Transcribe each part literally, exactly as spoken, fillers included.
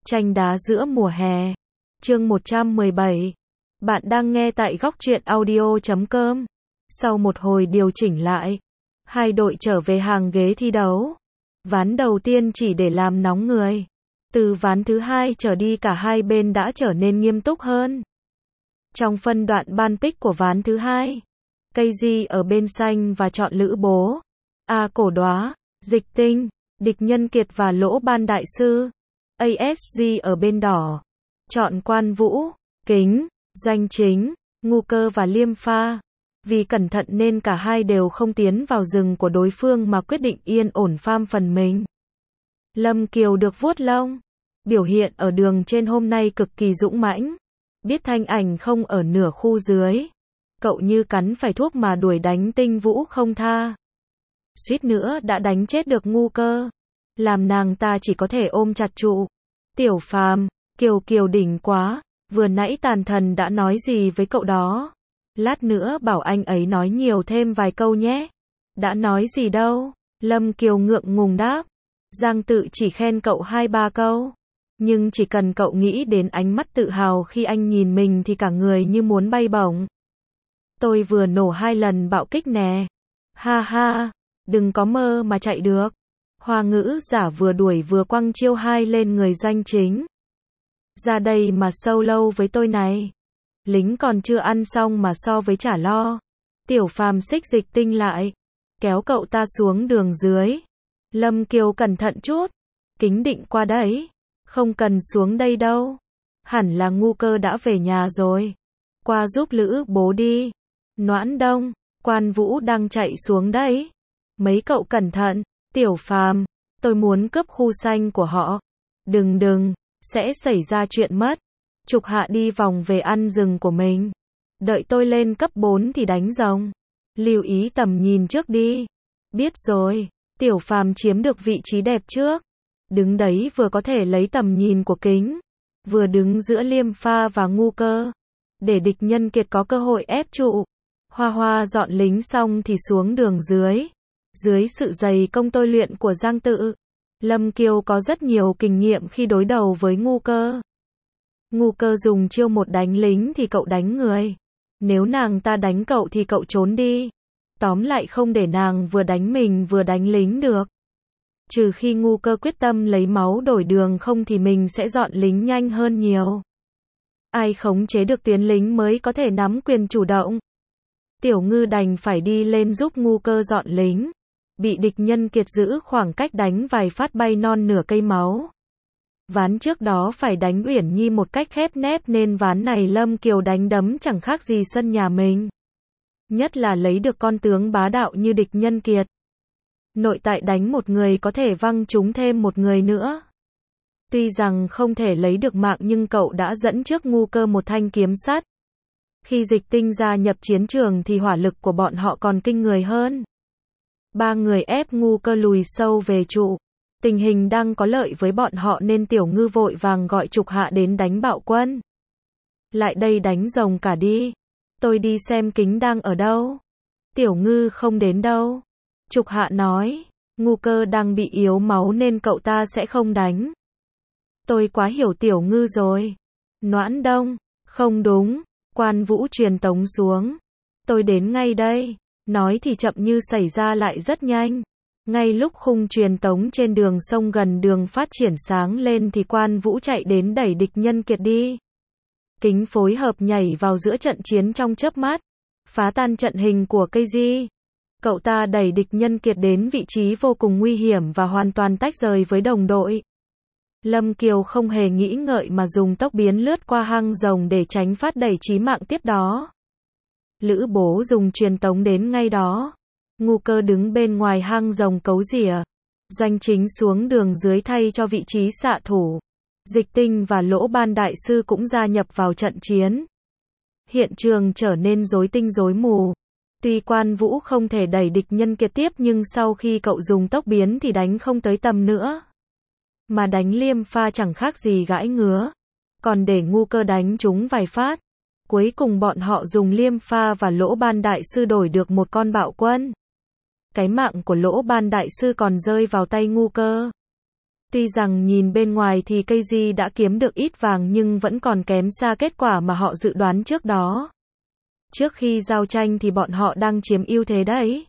Tranh đá giữa mùa hè. Chương một trăm mười bảy. Bạn đang nghe tại góc truyện audio chấm com. Sau một hồi điều chỉnh lại, hai đội trở về hàng ghế thi đấu. Ván đầu tiên chỉ để làm nóng người. Từ ván thứ hai trở đi cả hai bên đã trở nên nghiêm túc hơn. Trong phân đoạn ban pick của ván thứ hai, cây di ở bên xanh và chọn Lữ Bố, A Cổ Đóa, Dịch Tinh, Địch Nhân Kiệt và Lỗ Ban Đại Sư, a ét giê ở bên đỏ, chọn Quan Vũ, Kính, Doanh Chính, Ngu Cơ và Liêm Pha. Vì cẩn thận nên cả hai đều không tiến vào rừng của đối phương mà quyết định yên ổn farm phần mình. Lâm Kiều được vuốt lông, biểu hiện ở đường trên hôm nay cực kỳ dũng mãnh. Biết Thanh Ảnh không ở nửa khu dưới, cậu như cắn phải thuốc mà đuổi đánh Tinh Vũ không tha. Suýt nữa đã đánh chết được Ngu Cơ, làm nàng ta chỉ có thể ôm chặt trụ. Tiểu Phàm, Kiều Kiều đỉnh quá, vừa nãy Tàn Thần đã nói gì với cậu đó? Lát nữa bảo anh ấy nói nhiều thêm vài câu nhé. Đã nói gì đâu? Lâm Kiều ngượng ngùng đáp. Giang Tự chỉ khen cậu hai ba câu, nhưng chỉ cần cậu nghĩ đến ánh mắt tự hào khi anh nhìn mình thì cả người như muốn bay bổng. Tôi vừa nổ hai lần bạo kích nè. Ha ha, đừng có mơ mà chạy được. Hoa Ngữ giả vừa đuổi vừa quăng chiêu hai lên người Doanh Chính. Ra đây mà solo với tôi này. Lính còn chưa ăn xong mà so với chả lo. Tiểu Phàm xích Dịch Tinh lại, kéo cậu ta xuống đường dưới. Lâm Kiều cẩn thận chút. Kính định qua đấy. Không cần xuống đây đâu. Hẳn là Ngu Cơ đã về nhà rồi. Qua giúp Lữ Bố đi. Noãn Đông, Quan Vũ đang chạy xuống đấy. Mấy cậu cẩn thận. Tiểu Phàm, tôi muốn cướp khu xanh của họ. Đừng đừng, sẽ xảy ra chuyện mất. Trục Hạ đi vòng về ăn rừng của mình. Đợi tôi lên cấp bốn thì đánh rồng. Lưu ý tầm nhìn trước đi. Biết rồi. Tiểu Phàm chiếm được vị trí đẹp trước. Đứng đấy vừa có thể lấy tầm nhìn của Kính, vừa đứng giữa Liêm Pha và Ngu Cơ, để Địch Nhân Kiệt có cơ hội ép trụ. Hoa Hoa dọn lính xong thì xuống đường dưới. Dưới sự dày công tôi luyện của Giang Tự, Lâm Kiều có rất nhiều kinh nghiệm khi đối đầu với Ngu Cơ. Ngu Cơ dùng chiêu một đánh lính thì cậu đánh người. Nếu nàng ta đánh cậu thì cậu trốn đi. Tóm lại không để nàng vừa đánh mình vừa đánh lính được. Trừ khi Ngu Cơ quyết tâm lấy máu đổi đường, không thì mình sẽ dọn lính nhanh hơn nhiều. Ai khống chế được tuyến lính mới có thể nắm quyền chủ động. Tiểu Ngư đành phải đi lên giúp Ngu Cơ dọn lính. Bị Địch Nhân Kiệt giữ khoảng cách đánh vài phát bay non nửa cây máu. Ván trước đó phải đánh Uyển Nhi một cách khép nép nên ván này Lâm Kiều đánh đấm chẳng khác gì sân nhà mình. Nhất là lấy được con tướng bá đạo như Địch Nhân Kiệt. Nội tại đánh một người có thể văng trúng thêm một người nữa. Tuy rằng không thể lấy được mạng nhưng cậu đã dẫn trước Ngu Cơ một thanh kiếm sắt. Khi Dịch Tinh gia nhập chiến trường thì hỏa lực của bọn họ còn kinh người hơn. Ba người ép Ngu Cơ lùi sâu về trụ. Tình hình đang có lợi với bọn họ nên Tiểu Ngư vội vàng gọi Trục Hạ đến đánh bạo quân. Lại đây đánh rồng cả đi. Tôi đi xem Kính đang ở đâu. Tiểu Ngư không đến đâu. Trục Hạ nói, Ngu Cơ đang bị yếu máu nên cậu ta sẽ không đánh. Tôi quá hiểu Tiểu Ngư rồi. Noãn Đông, không đúng. Quan Vũ truyền tống xuống. Tôi đến ngay đây. Nói thì chậm như xảy ra lại rất nhanh. Ngay lúc khung truyền tống trên đường sông gần đường phát triển sáng lên thì Quan Vũ chạy đến đẩy Địch Nhân Kiệt đi. Kính phối hợp nhảy vào giữa trận chiến trong chớp mắt, phá tan trận hình của cây di. Cậu ta đẩy Địch Nhân Kiệt đến vị trí vô cùng nguy hiểm và hoàn toàn tách rời với đồng đội. Lâm Kiều không hề nghĩ ngợi mà dùng tốc biến lướt qua hang rồng để tránh phát đẩy chí mạng tiếp đó. Lữ Bố dùng truyền tống đến ngay đó. Ngu Cơ đứng bên ngoài hang rồng cấu rỉa. Doanh Chính xuống đường dưới thay cho vị trí xạ thủ. Dịch Tinh và Lỗ Ban Đại Sư cũng gia nhập vào trận chiến. Hiện trường trở nên rối tinh rối mù. Tuy Quan Vũ không thể đẩy Địch Nhân Kiệt tiếp nhưng sau khi cậu dùng tốc biến thì đánh không tới tầm nữa. Mà đánh Liêm Pha chẳng khác gì gãi ngứa. Còn để Ngu Cơ đánh chúng vài phát. Cuối cùng bọn họ dùng Liêm Pha và Lỗ Ban Đại Sư đổi được một con bạo quân. Cái mạng của Lỗ Ban Đại Sư còn rơi vào tay Ngu Cơ. Tuy rằng nhìn bên ngoài thì cây di đã kiếm được ít vàng nhưng vẫn còn kém xa kết quả mà họ dự đoán trước đó. Trước khi giao tranh thì bọn họ đang chiếm ưu thế đấy.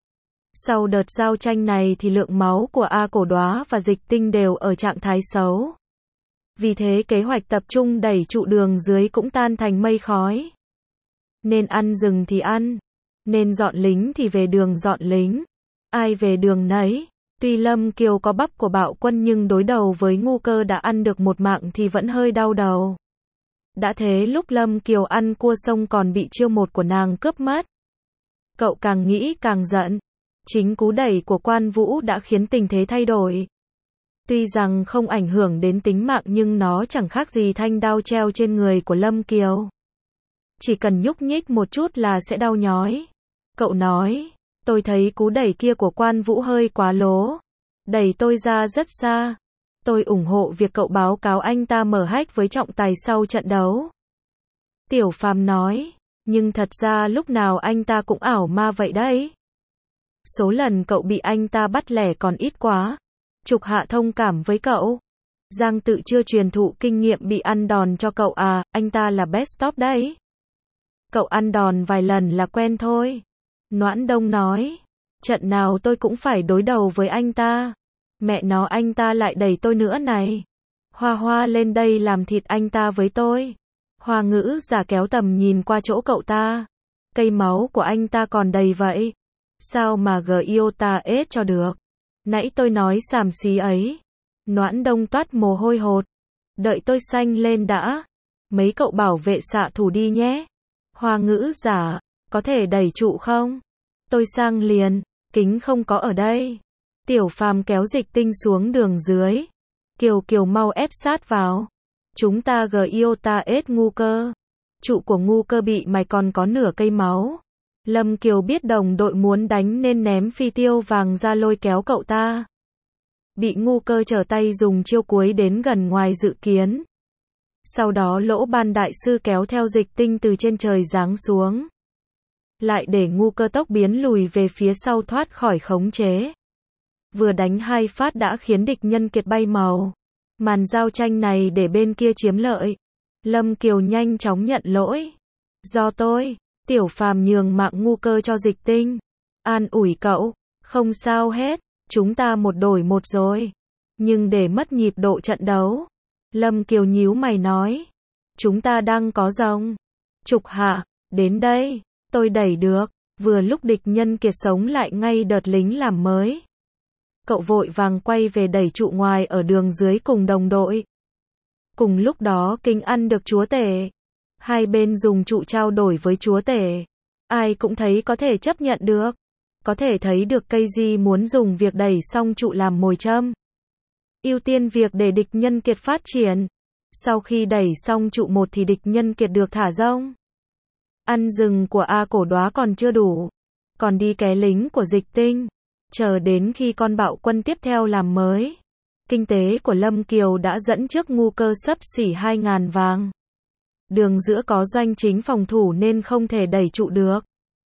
Sau đợt giao tranh này thì lượng máu của A Cổ Đóa và Dịch Tinh đều ở trạng thái xấu. Vì thế kế hoạch tập trung đẩy trụ đường dưới cũng tan thành mây khói. Nên ăn rừng thì ăn, nên dọn lính thì về đường dọn lính. Ai về đường nấy. Tuy Lâm Kiều có bắp của Bạo Quân nhưng đối đầu với Ngu Cơ đã ăn được một mạng thì vẫn hơi đau đầu. Đã thế lúc Lâm Kiều ăn cua sông còn bị chiêu một của nàng cướp mất. Cậu càng nghĩ càng giận. Chính cú đẩy của Quan Vũ đã khiến tình thế thay đổi. Tuy rằng không ảnh hưởng đến tính mạng nhưng nó chẳng khác gì thanh đao treo trên người của Lâm Kiều. Chỉ cần nhúc nhích một chút là sẽ đau nhói. Cậu nói, tôi thấy cú đẩy kia của Quan Vũ hơi quá lố. Đẩy tôi ra rất xa. Tôi ủng hộ việc cậu báo cáo anh ta mở hách với trọng tài sau trận đấu. Tiểu Phàm nói, nhưng thật ra lúc nào anh ta cũng ảo ma vậy đấy. Số lần cậu bị anh ta bắt lẻ còn ít quá. Trục Hạ thông cảm với cậu. Giang Tự chưa truyền thụ kinh nghiệm bị ăn đòn cho cậu à, anh ta là best top đấy. Cậu ăn đòn vài lần là quen thôi. Noãn Đông nói, trận nào tôi cũng phải đối đầu với anh ta. Mẹ nó anh ta lại đẩy tôi nữa này. Hoa Hoa lên đây làm thịt anh ta với tôi. Hoa Ngữ giả kéo tầm nhìn qua chỗ cậu ta. Cây máu của anh ta còn đầy vậy. Sao mà giota ết cho được. Nãy tôi nói xàm xí ấy. Noãn Đông toát mồ hôi hột. Đợi tôi xanh lên đã. Mấy cậu bảo vệ xạ thủ đi nhé. Hoa Ngữ giả, có thể đẩy trụ không? Tôi sang liền, Kính không có ở đây. Tiểu Phàm kéo Dịch Tinh xuống đường dưới. Kiều Kiều mau ép sát vào. Chúng ta giota ết Ngu Cơ. Trụ của Ngu Cơ bị mày còn có nửa cây máu. Lâm Kiều biết đồng đội muốn đánh nên ném phi tiêu vàng ra lôi kéo cậu ta. Bị Ngu Cơ trở tay dùng chiêu cuối đến gần ngoài dự kiến. Sau đó Lỗ Ban đại sư kéo theo Dịch Tinh từ trên trời giáng xuống. Lại để Ngu Cơ tốc biến lùi về phía sau thoát khỏi khống chế. Vừa đánh hai phát đã khiến địch nhân kiệt bay màu. Màn giao tranh này để bên kia chiếm lợi. Lâm Kiều nhanh chóng nhận lỗi. Do tôi, Tiểu Phàm nhường mạng Ngu Cơ cho Dịch Tinh. An ủi cậu, không sao hết, chúng ta một đổi một rồi. Nhưng để mất nhịp độ trận đấu. Lâm Kiều nhíu mày nói. Chúng ta đang có rồng. Trục Hạ, đến đây, tôi đẩy được. Vừa lúc địch nhân kiệt sống lại ngay đợt lính làm mới. Cậu vội vàng quay về đẩy trụ ngoài ở đường dưới cùng đồng đội. Cùng lúc đó Kính ăn được chúa tể. Hai bên dùng trụ trao đổi với chúa tể. Ai cũng thấy có thể chấp nhận được. Có thể thấy được cây di muốn dùng việc đẩy xong trụ làm mồi châm. Ưu tiên việc để địch nhân kiệt phát triển. Sau khi đẩy xong trụ một thì địch nhân kiệt được thả rông. Ăn rừng của A Cổ Đóa còn chưa đủ. Còn đi ké lính của Dịch Tinh. Chờ đến khi con Bạo Quân tiếp theo làm mới. Kinh tế của Lâm Kiều đã dẫn trước Ngu Cơ xấp xỉ hai ngàn vàng. Đường giữa có doanh chính phòng thủ nên không thể đẩy trụ được.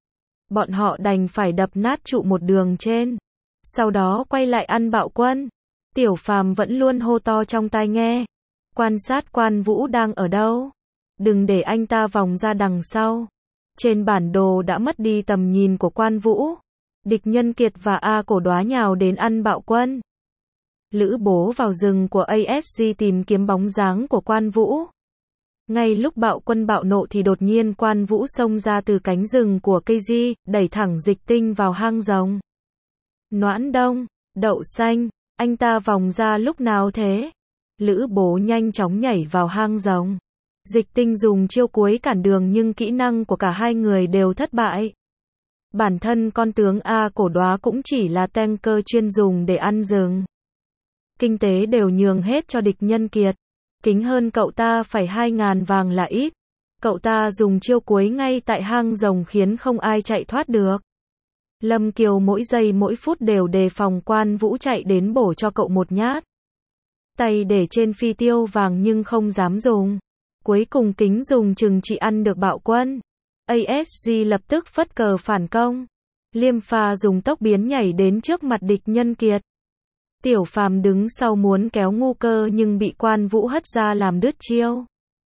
Bọn họ đành phải đập nát trụ một đường trên. Sau đó quay lại ăn Bạo Quân. Tiểu Phàm vẫn luôn hô to trong tai nghe. Quan sát Quan Vũ đang ở đâu. Đừng để anh ta vòng ra đằng sau. Trên bản đồ đã mất đi tầm nhìn của Quan Vũ. Địch nhân kiệt và A Cổ Đóa nhào đến ăn Bạo Quân. Lữ Bố vào rừng của a ét giê tìm kiếm bóng dáng của Quan Vũ. Ngay lúc Bạo Quân bạo nộ thì đột nhiên Quan Vũ xông ra từ cánh rừng của cây di, đẩy thẳng Dịch Tinh vào hang rồng. Noãn Đông, Đậu Xanh, anh ta vòng ra lúc nào thế? Lữ Bố nhanh chóng nhảy vào hang rồng. Dịch Tinh dùng chiêu cuối cản đường nhưng kỹ năng của cả hai người đều thất bại. Bản thân con tướng A Cổ Đóa cũng chỉ là tanker chuyên dùng để ăn rừng. Kinh tế đều nhường hết cho địch nhân kiệt. Kính hơn cậu ta phải hai ngàn vàng là ít. Cậu ta dùng chiêu cuối ngay tại hang rồng khiến không ai chạy thoát được. Lâm Kiều mỗi giây mỗi phút đều đề phòng Quan Vũ chạy đến bổ cho cậu một nhát. Tay để trên phi tiêu vàng nhưng không dám dùng. Cuối cùng Kính dùng chừng chỉ ăn được Bạo Quân. a ét giê lập tức phất cờ phản công. Liêm Pha dùng tốc biến nhảy đến trước mặt địch nhân kiệt. Tiểu Phàm đứng sau muốn kéo Ngu Cơ nhưng bị Quan Vũ hất ra làm đứt chiêu.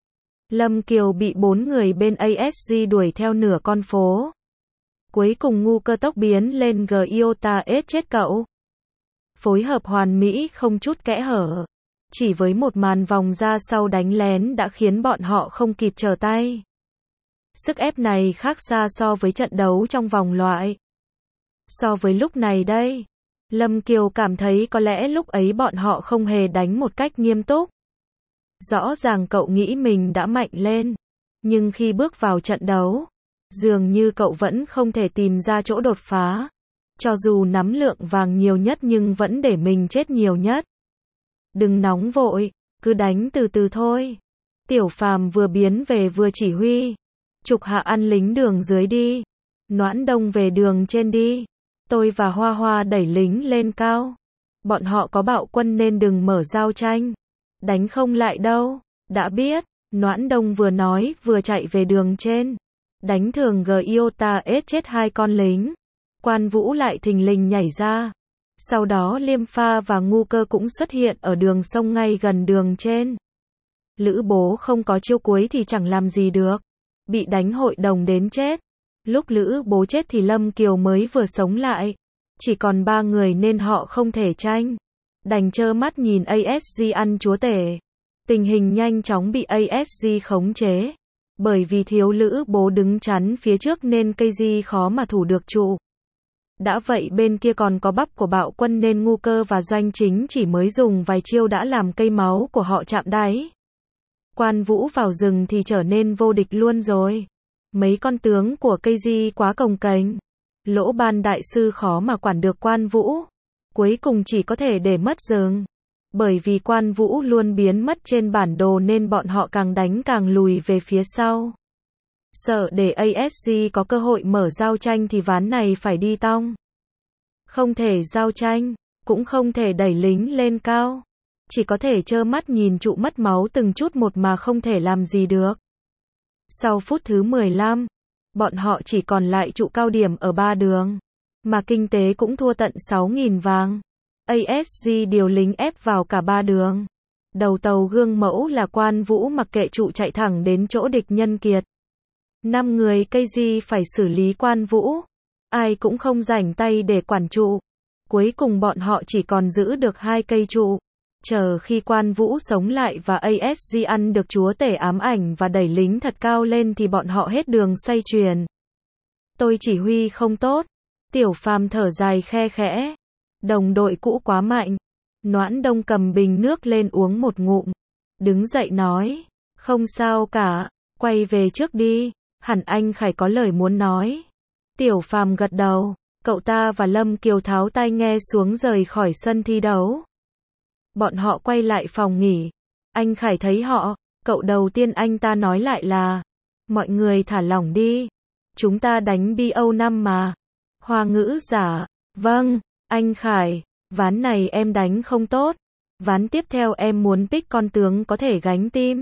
Lâm Kiều bị bốn người bên a ét giê đuổi theo nửa con phố. Cuối cùng Ngu Cơ tốc biến lên Gyota ết chết cậu. Phối hợp hoàn mỹ không chút kẽ hở. Chỉ với một màn vòng ra sau đánh lén đã khiến bọn họ không kịp trở tay. Sức ép này khác xa so với trận đấu trong vòng loại. So với lúc này đây, Lâm Kiều cảm thấy có lẽ lúc ấy bọn họ không hề đánh một cách nghiêm túc. Rõ ràng cậu nghĩ mình đã mạnh lên, nhưng khi bước vào trận đấu, dường như cậu vẫn không thể tìm ra chỗ đột phá. Cho dù nắm lượng vàng nhiều nhất nhưng vẫn để mình chết nhiều nhất. Đừng nóng vội, cứ đánh từ từ thôi. Tiểu Phàm vừa biến về vừa chỉ huy. Trục Hạ ăn lính đường dưới đi. Noãn Đông về đường trên đi. Tôi và Hoa Hoa đẩy lính lên cao. Bọn họ có bạo quân nên đừng mở giao tranh. Đánh không lại đâu. Đã biết, Noãn Đông vừa nói vừa chạy về đường trên. Đánh thường Gyota ết chết hai con lính. Quan Vũ lại thình lình nhảy ra. Sau đó Liêm Pha và Ngu Cơ cũng xuất hiện ở đường sông ngay gần đường trên. Lữ Bố không có chiêu cuối thì chẳng làm gì được. Bị đánh hội đồng đến chết. Lúc Lữ Bố chết thì Lâm Kiều mới vừa sống lại. Chỉ còn ba người nên họ không thể tranh. Đành trơ mắt nhìn a ét giê ăn chúa tể. Tình hình nhanh chóng bị a ét giê khống chế. Bởi vì thiếu Lữ Bố đứng chắn phía trước nên cây di khó mà thủ được trụ. Đã vậy bên kia còn có bắp của bạo quân nên Ngu Cơ và Doanh Chính chỉ mới dùng vài chiêu đã làm cây máu của họ chạm đáy. Quan Vũ vào rừng thì trở nên vô địch luôn rồi. Mấy con tướng của cây di quá cồng kềnh. Lỗ Ban đại sư khó mà quản được Quan Vũ. Cuối cùng chỉ có thể để mất rừng. Bởi vì Quan Vũ luôn biến mất trên bản đồ nên bọn họ càng đánh càng lùi về phía sau. Sợ để a ét giê có cơ hội mở giao tranh thì ván này phải đi tong. Không thể giao tranh, cũng không thể đẩy lính lên cao. Chỉ có thể trơ mắt nhìn trụ mất máu từng chút một mà không thể làm gì được. Sau phút thứ mười lăm, bọn họ chỉ còn lại trụ cao điểm ở ba đường. Mà kinh tế cũng thua tận sáu nghìn vàng. a ét giê điều lính ép vào cả ba đường. Đầu tàu gương mẫu là Quan Vũ mặc kệ trụ chạy thẳng đến chỗ địch nhân kiệt. Năm người cây di phải xử lý Quan Vũ. Ai cũng không rảnh tay để quản trụ. Cuối cùng bọn họ chỉ còn giữ được hai cây trụ. Chờ khi Quan Vũ sống lại và a ét giê ăn được chúa tể ám ảnh và đẩy lính thật cao lên thì bọn họ hết đường xoay chuyển. Tôi chỉ huy không tốt. Tiểu Phàm thở dài khe khẽ. Đồng đội cũ quá mạnh. Noãn Đông cầm bình nước lên uống một ngụm. Đứng dậy nói. Không sao cả. Quay về trước đi. Hẳn anh Khải có lời muốn nói. Tiểu Phàm gật đầu. Cậu ta và Lâm Kiều tháo tai nghe xuống rời khỏi sân thi đấu. Bọn họ quay lại phòng nghỉ. Anh Khải thấy họ. Cậu đầu tiên anh ta nói lại là. Mọi người thả lỏng đi. Chúng ta đánh bê o năm mà. Hoa Ngữ giả. Vâng, anh Khải. Ván này em đánh không tốt. Ván tiếp theo em muốn pick con tướng có thể gánh tim.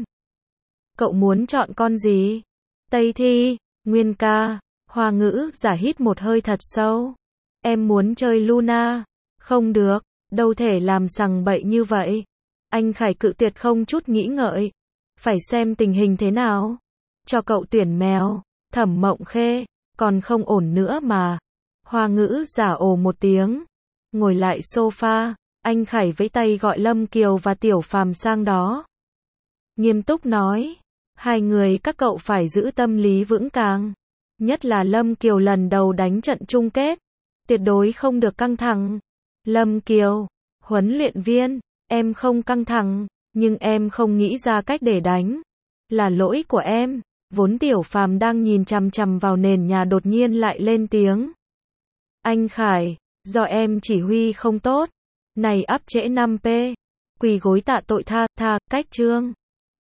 Cậu muốn chọn con gì? Tây Thi, Nguyên Ca. Hoa Ngữ giả hít một hơi thật sâu. Em muốn chơi Luna. Không được, đâu thể làm sằng bậy như vậy. Anh Khải cự tuyệt không chút nghĩ ngợi. Phải xem tình hình thế nào. Cho cậu tuyển mèo. Thẩm Mộng Khê. Còn không ổn nữa mà. Hoa Ngữ giả ồ một tiếng. Ngồi lại sofa. Anh Khải vẫy tay gọi Lâm Kiều và Tiểu Phàm sang đó. Nghiêm túc nói. Hai người các cậu phải giữ tâm lý vững càng. Nhất là Lâm Kiều lần đầu đánh trận chung kết. Tuyệt đối không được căng thẳng. Lâm Kiều, huấn luyện viên, em không căng thẳng, nhưng em không nghĩ ra cách để đánh. Là lỗi của em. Vốn Tiểu Phàm đang nhìn chằm chằm vào nền nhà đột nhiên lại lên tiếng. Anh Khải, do em chỉ huy không tốt. Này áp trễ năm p. Quỳ gối tạ tội tha, tha, cách chương.